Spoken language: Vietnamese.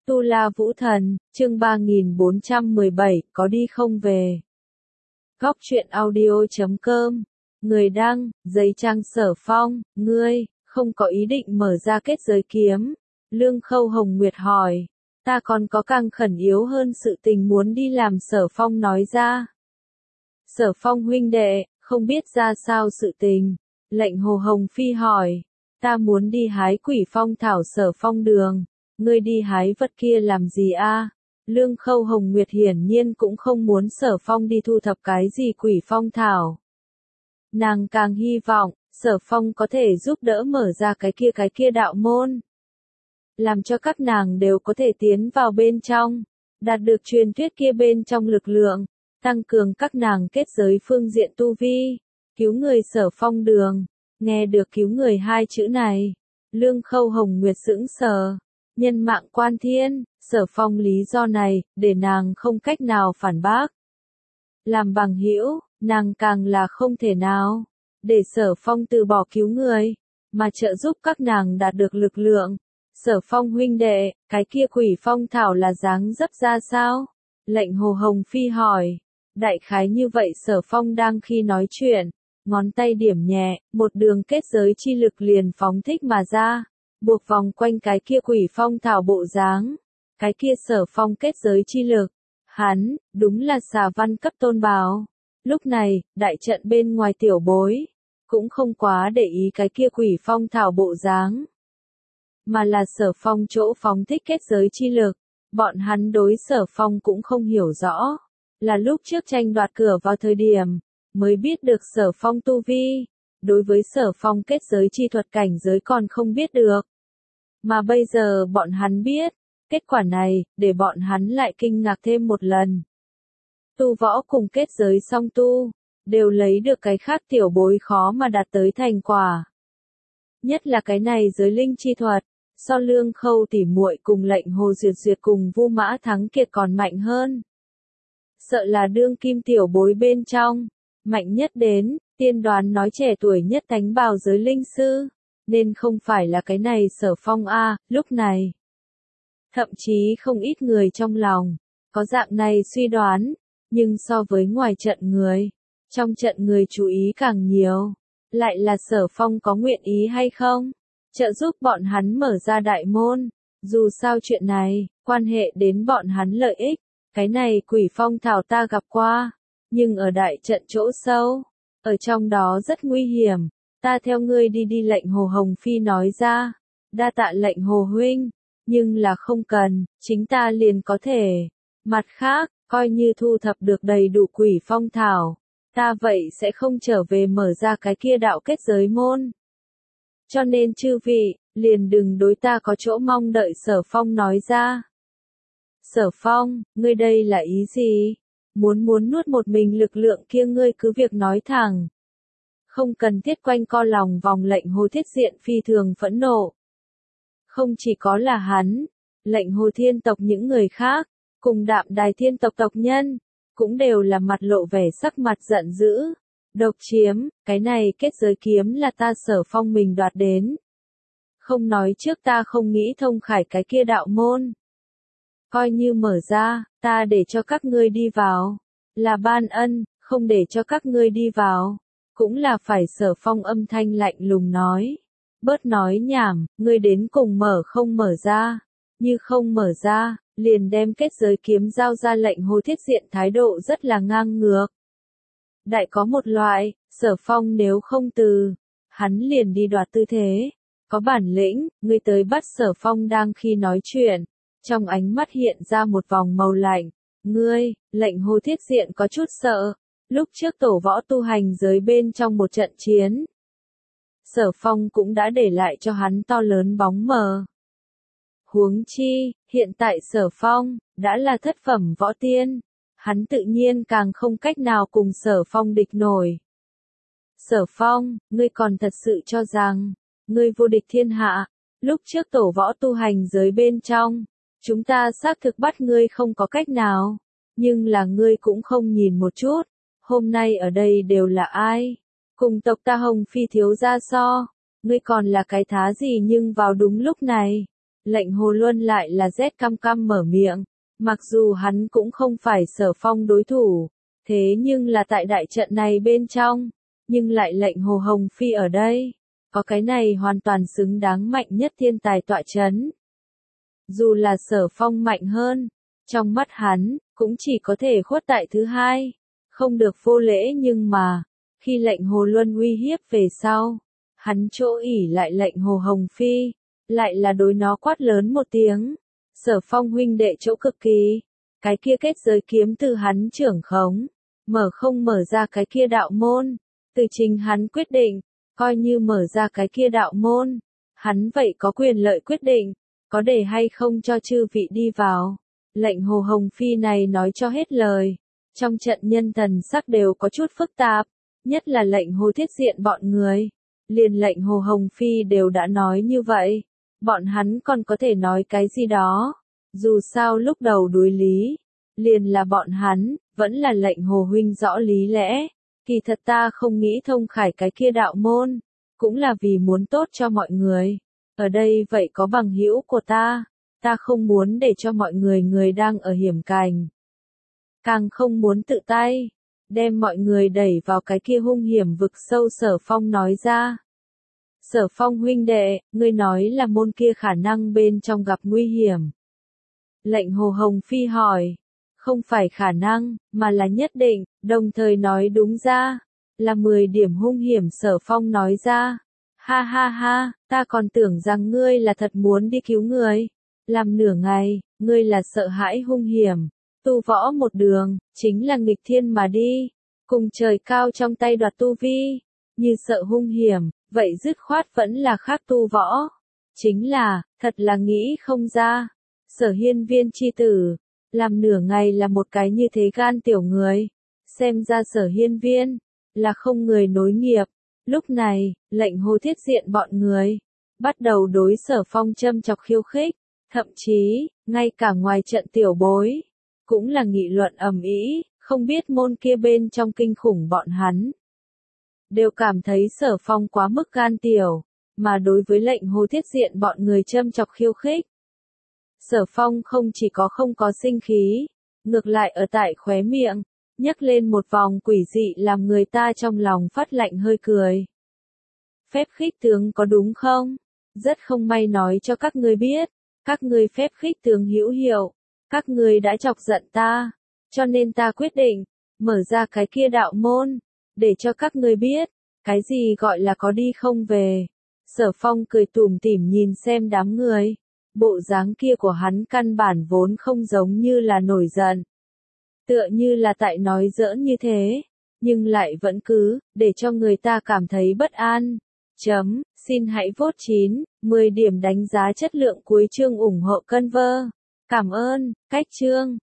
Tu La Vũ Thần, chương 3417, có đi không về. Góc truyện audio.com, người đăng, giấy trang Sở Phong, ngươi, không có ý định mở ra kết giới kiếm. Lương Khâu Hồng Nguyệt hỏi, ta còn có càng khẩn yếu hơn sự tình muốn đi làm. Sở Phong nói ra. Sở Phong huynh đệ, không biết ra sao sự tình. Lệnh Hồ Hồng Phi hỏi, ta muốn đi hái quỷ phong thảo. Sở Phong đường, ngươi đi hái vật kia làm gì a? Lương Khâu Hồng Nguyệt hiển nhiên cũng không muốn Sở Phong đi thu thập cái gì quỷ phong thảo. Nàng càng hy vọng, Sở Phong có thể giúp đỡ mở ra cái kia đạo môn. Làm cho các nàng đều có thể tiến vào bên trong, đạt được truyền thuyết kia bên trong lực lượng, tăng cường các nàng kết giới phương diện tu vi, cứu người. Sở Phong đường, nghe được cứu người hai chữ này, Lương Khâu Hồng Nguyệt sững sờ. Nhân mạng quan thiên, Sở Phong lý do này, để nàng không cách nào phản bác. Làm bằng hữu, nàng càng là không thể nào, để Sở Phong từ bỏ cứu người, mà trợ giúp các nàng đạt được lực lượng. Sở Phong huynh đệ, cái kia quỷ phong thảo là dáng dấp ra sao? Lệnh Hồ Hồng Phi hỏi. Đại khái như vậy. Sở Phong đang khi nói chuyện, ngón tay điểm nhẹ, một đường kết giới chi lực liền phóng thích mà ra, buộc vòng quanh cái kia quỷ phong thảo bộ dáng. Cái kia Sở Phong kết giới chi lực, hắn, đúng là xà văn cấp tôn bào. Lúc này, đại trận bên ngoài tiểu bối, cũng không quá để ý cái kia quỷ phong thảo bộ dáng, mà là Sở Phong chỗ phóng thích kết giới chi lực. Bọn hắn đối Sở Phong cũng không hiểu rõ, là lúc trước tranh đoạt cửa vào thời điểm, mới biết được Sở Phong tu vi. Đối với Sở Phong kết giới chi thuật cảnh giới còn không biết được. Mà bây giờ bọn hắn biết, kết quả này, để bọn hắn lại kinh ngạc thêm một lần. Tu võ cùng kết giới song tu, đều lấy được cái khác tiểu bối khó mà đạt tới thành quả. Nhất là cái này giới linh chi thuật, so Lương Khâu tỉ muội cùng Lệnh Hồ Duyệt Duyệt cùng Vu Mã Thắng Kiệt còn mạnh hơn. Sợ là đương kim tiểu bối bên trong, mạnh nhất đến, tiên đoán nói trẻ tuổi nhất thánh bào giới linh sư, nên không phải là cái này Sở Phong a. Lúc này, thậm chí không ít người trong lòng có dạng này suy đoán, nhưng so với ngoài trận người, trong trận người chú ý càng nhiều, lại là Sở Phong có nguyện ý hay không trợ giúp bọn hắn mở ra đại môn. Dù sao chuyện này quan hệ đến bọn hắn lợi ích. Cái này quỷ phong thảo ta gặp qua, nhưng ở đại trận chỗ sâu, ở trong đó rất nguy hiểm. Ta theo ngươi đi. Lệnh Hồ Hồng Phi nói ra. Đa tạ Lệnh Hồ huynh, nhưng là không cần, chính ta liền có thể. Mặt khác, coi như thu thập được đầy đủ quỷ phong thảo, ta vậy sẽ không trở về mở ra cái kia đạo kết giới môn. Cho nên chư vị, liền đừng đối ta có chỗ mong đợi. Sở Phong nói ra. Sở Phong, ngươi đây là ý gì? Muốn nuốt một mình lực lượng kia, ngươi cứ việc nói thẳng. Không cần thiết quanh co lòng vòng. Lệnh Hồ Thiết Diện phi thường phẫn nộ. Không chỉ có là hắn, Lệnh Hồ Thiên tộc những người khác, cùng Đạm Đài Thiên tộc tộc nhân, cũng đều là mặt lộ vẻ sắc mặt giận dữ. Độc chiếm, cái này kết giới kiếm là ta Sở Phong mình đoạt đến. Không nói trước ta không nghĩ thông khải cái kia đạo môn. Coi như mở ra, ta để cho các ngươi đi vào, là ban ân, không để cho các ngươi đi vào, cũng là phải. Sở Phong âm thanh lạnh lùng nói. Bớt nói nhảm, ngươi đến cùng mở không mở ra, như không mở ra, liền đem kết giới kiếm giao ra. Lệnh Hồ Thiết Diện thái độ rất là ngang ngược. Đại có một loại, Sở Phong nếu không từ, hắn liền đi đoạt tư thế. Có bản lĩnh, ngươi tới bắt. Sở Phong đang khi nói chuyện, trong ánh mắt hiện ra một vòng màu lạnh. Ngươi, Lệnh Hồ Thiết Diện có chút sợ. Lúc trước tổ võ tu hành giới bên trong một trận chiến, Sở Phong cũng đã để lại cho hắn to lớn bóng mờ. Huống chi, hiện tại Sở Phong đã là thất phẩm võ tiên, hắn tự nhiên càng không cách nào cùng Sở Phong địch nổi. Sở Phong, ngươi còn thật sự cho rằng ngươi vô địch thiên hạ? Lúc trước tổ võ tu hành giới bên trong, chúng ta xác thực bắt ngươi không có cách nào, nhưng là ngươi cũng không nhìn một chút, hôm nay ở đây đều là ai? Cùng tộc ta Hồng Phi thiếu gia so, ngươi còn là cái thá gì? Nhưng vào đúng lúc này, Lệnh Hồ Luân lại là rét căm căm mở miệng, mặc dù hắn cũng không phải Sở Phong đối thủ, thế nhưng là tại đại trận này bên trong, nhưng lại lệnh Hồ Hồng Phi ở đây, có cái này hoàn toàn xứng đáng mạnh nhất thiên tài tọa chấn. Dù là Sở Phong mạnh hơn, trong mắt hắn, cũng chỉ có thể khuất tại thứ hai, không được vô lễ nhưng mà, khi lệnh Hồ Luân uy hiếp về sau, hắn chỗ ỉ lại lệnh Hồ Hồng Phi, lại là đối nó quát lớn một tiếng. Sở Phong huynh đệ chỗ cực kỳ, cái kia kết giới kiếm từ hắn trưởng khống, mở không mở ra cái kia đạo môn, từ chính hắn quyết định, coi như mở ra cái kia đạo môn, hắn vậy có quyền lợi quyết định, có để hay không cho chư vị đi vào. Lệnh Hồ Hồng Phi này nói cho hết lời, trong trận nhân thần sắc đều có chút phức tạp, nhất là lệnh Hồ Thiết Diện bọn người, liền lệnh Hồ Hồng Phi đều đã nói như vậy, bọn hắn còn có thể nói cái gì đó, dù sao lúc đầu đối lý, liền là bọn hắn, vẫn là lệnh Hồ huynh rõ lý lẽ, kỳ thật ta không nghĩ thông khải cái kia đạo môn, cũng là vì muốn tốt cho mọi người, ở đây vậy có bằng hữu của ta không muốn để cho mọi người đang ở hiểm cảnh, càng không muốn tự tay đem mọi người đẩy vào cái kia hung hiểm vực sâu. Sở Phong nói ra. Sở Phong huynh đệ, ngươi nói là môn kia khả năng bên trong gặp nguy hiểm. Lệnh Hồ Hồng Phi hỏi, không phải khả năng, mà là nhất định, đồng thời nói đúng ra, là 10 điểm hung hiểm. Sở Phong nói ra, ha ha ha, ta còn tưởng rằng ngươi là thật muốn đi cứu người, làm nửa ngày, ngươi là sợ hãi hung hiểm, tu võ một đường, chính là nghịch thiên mà đi, cùng trời cao trong tay đoạt tu vi, như sợ hung hiểm, vậy dứt khoát vẫn là khác tu võ, chính là, thật là nghĩ không ra, Sở Hiên Viên chi tử, làm nửa ngày là một cái như thế gan tiểu người, xem ra Sở Hiên Viên, là không người nối nghiệp. Lúc này, lệnh Hồ Thiết Diện bọn người, bắt đầu đối Sở Phong châm chọc khiêu khích, thậm chí, ngay cả ngoài trận tiểu bối, cũng là nghị luận ầm ĩ, không biết môn kia bên trong kinh khủng bọn hắn. Đều cảm thấy Sở Phong quá mức gan tiểu, mà đối với lệnh Hồ Thiết Diện bọn người châm chọc khiêu khích. Sở Phong không chỉ có không có sinh khí, ngược lại ở tại khóe miệng, nhấc lên một vòng quỷ dị làm người ta trong lòng phát lạnh hơi cười. Phép khích tướng có đúng không? Rất không may nói cho các ngươi biết, các ngươi phép khích tướng hữu hiệu, các ngươi đã chọc giận ta, cho nên ta quyết định, mở ra cái kia đạo môn, để cho các ngươi biết, cái gì gọi là có đi không về. Sở Phong cười tủm tỉm nhìn xem đám người, bộ dáng kia của hắn căn bản vốn không giống như là nổi giận. Tựa như là tại nói giỡn như thế, nhưng lại vẫn cứ, để cho người ta cảm thấy bất an. Xin hãy vote 10 điểm đánh giá chất lượng cuối chương ủng hộ Conver. Cảm ơn, cách chương.